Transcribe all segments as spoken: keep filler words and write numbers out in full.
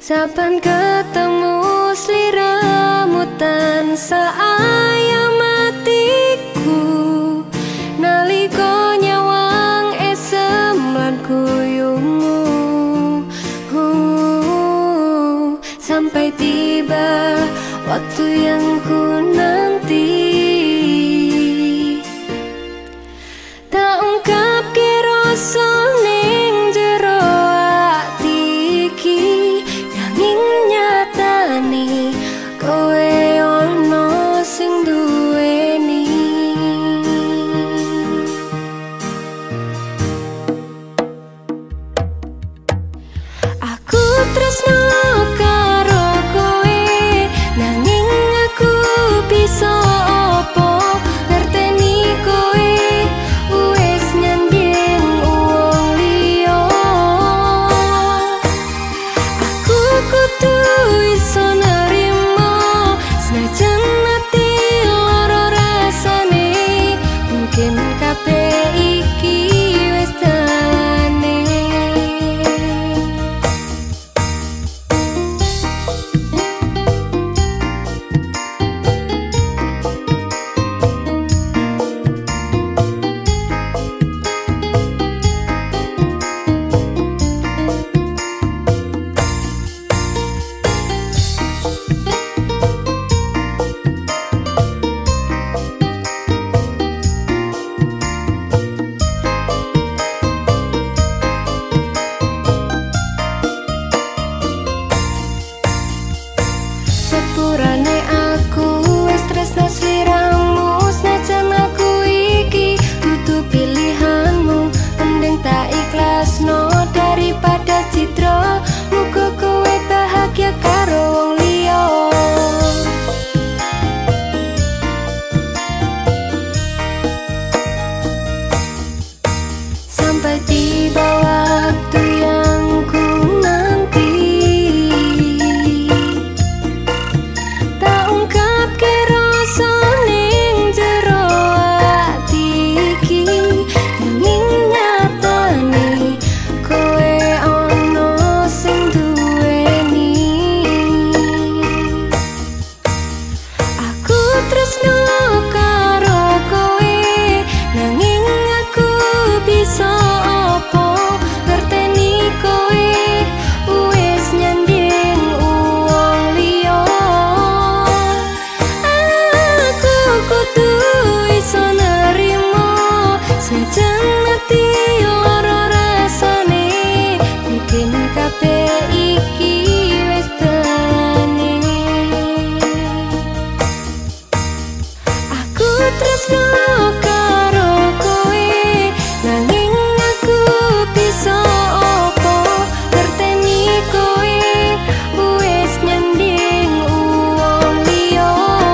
Saban ketemu sliramu tansah ayam matiku, nalika nyawang esem lan kuyungmu. uh, Sampai tiba waktu yang ku nanti, tak ungkap ke rasa ning jero ati iki, nanging nyatane kowe ono sing duweni. Aku tresno karo kowe, nanging aku bisa opo ngerteni kowe wis nyanding wong liya. Aku kudu iso nerimo senajan ati lara rasane, mungkin kabeh iki wis dalane. Sepurane aku wis tresno sliramu, senajan aku iki dudu pilihanmu. Mending tak ikhlasno daripada citra, muga kowe bahagia karo wong liya. Sampai tiba waktu yang ku nanti, tak ungkap ke rasa ning jero ati iki, nanging nyatane kowe ono sing duweni. Aku tresno karo kowe, nanging aku bisa opo ngerteni kowe wis nyanding wong liya. Aku kudu iso nerimo senajan ati lara rasane, mungkin kabeh iki wis dalane. Aku tresno karo kowe, nanging aku bisa opo ngerteni kowe wis nyanding wong liya.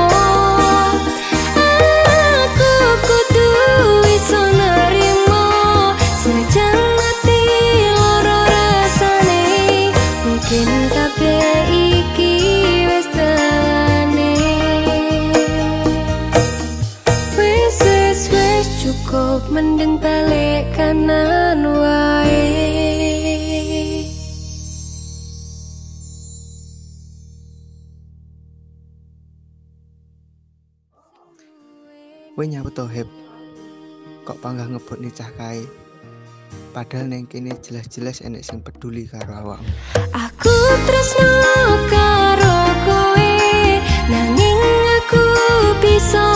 Aku kudu iso nerimo senajan ati lara rasane, mungkin kabeh iki wis dalane. Wis wis wis cukup, mending balik kanan wae. Kowe nyawut to, Hep? Kok panggah ngebut nicah kae? Padahal neng kene jelas-jelas enek sing peduli karo awakmu. Aku tresno karo kowe, nanging aku bisa